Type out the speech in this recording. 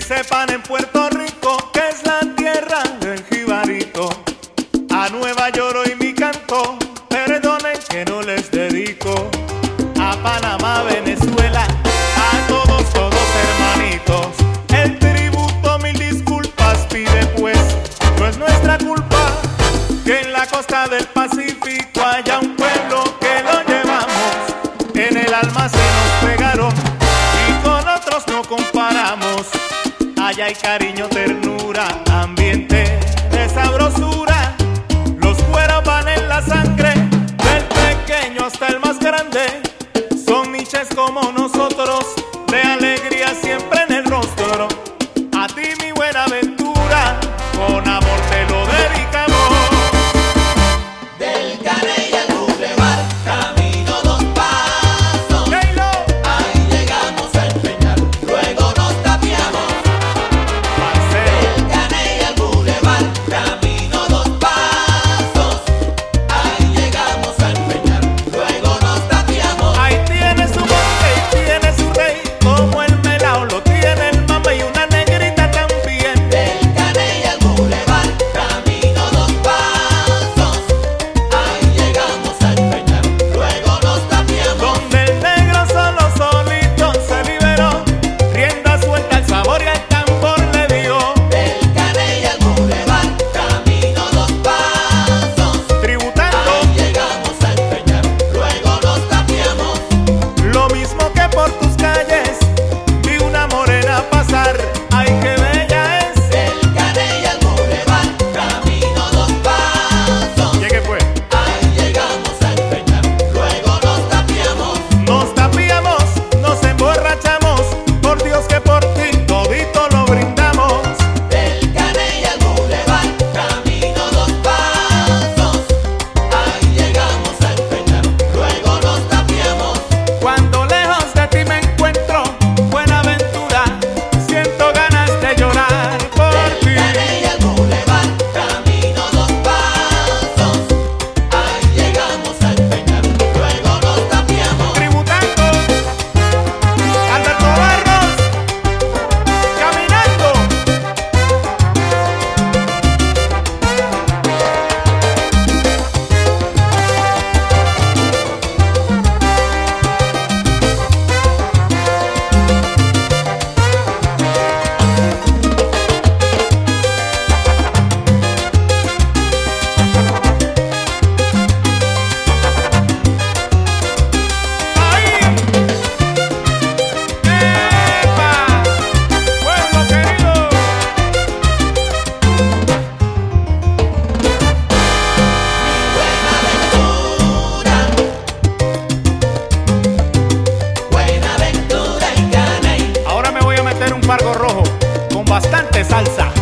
sepan en Puerto Rico que es la tierra del jibarito. A Nueva York hoy mi canto, perdonen que no les dedico. A Panamá, Venezuela, a todos hermanitos. El tributo mil disculpas pide pues, no es nuestra culpa que en la costa del Pacífico haya un pueblo que lo llevamos. En el alma se nos pegaron y con otros no comparamos. Allá hay cariño, ternura, ambiente de sabrosura. Los cueros van en la sangre, del pequeño hasta el más grande. Son niches como nosotros, de alegría siempre en el rostro. A ti mi Buenaventura, con amor te lo dedicamos. Del Caney al Boulevard, camino dos pasos. ¡Keilo! Ahí llegamos a empeñar, luego nos tapiamos. Del Caney al Boulevard, camino dos pasos. Ahí llegamos a empeñar, luego nos tapiamos. Ahí tiene su monte y tiene su rey, como el melao lo tiene el mamba y una negrita también. Del Caney al Boulevard, camino dos pasos. Ahí llegamos a empeñar, luego nos tapiamos. Donde el negro solito se liberó, rienda suelta al sabor y al tambor le dio. Del Caney al Boulevard, camino dos pasos. Tributando Ahí llegamos a empeñar, luego nos tapiamos. lo mismo que por tus calles vi una morena pasar. Ay, qué bella es. Del Caney al Boulevard, camino dos pasos. Llegué pues, Ahí llegamos a empeñar, luego nos tapiamos. nos tapiamos, nos emborrachamos. Por Dios que por ti todito lo brindamos. Del Caney al Boulevard, camino dos pasos. Ahí llegamos a empeñar, luego nos tapiamos. Cuando lejos de ti me encuentro, Buenaventura, siento ganas de llorar por Del ti. Caney al Boulevard, camino dos pasos. Ahí llegamos a empeñar, luego nos tapiamos. Tributando, Alberto Barros, caminando. ¡Ahí! ¡Epa! ¡Pueblo querido! Buenaventura y Caney. Ahora me voy a meter un fargo rojo con bastante salsa.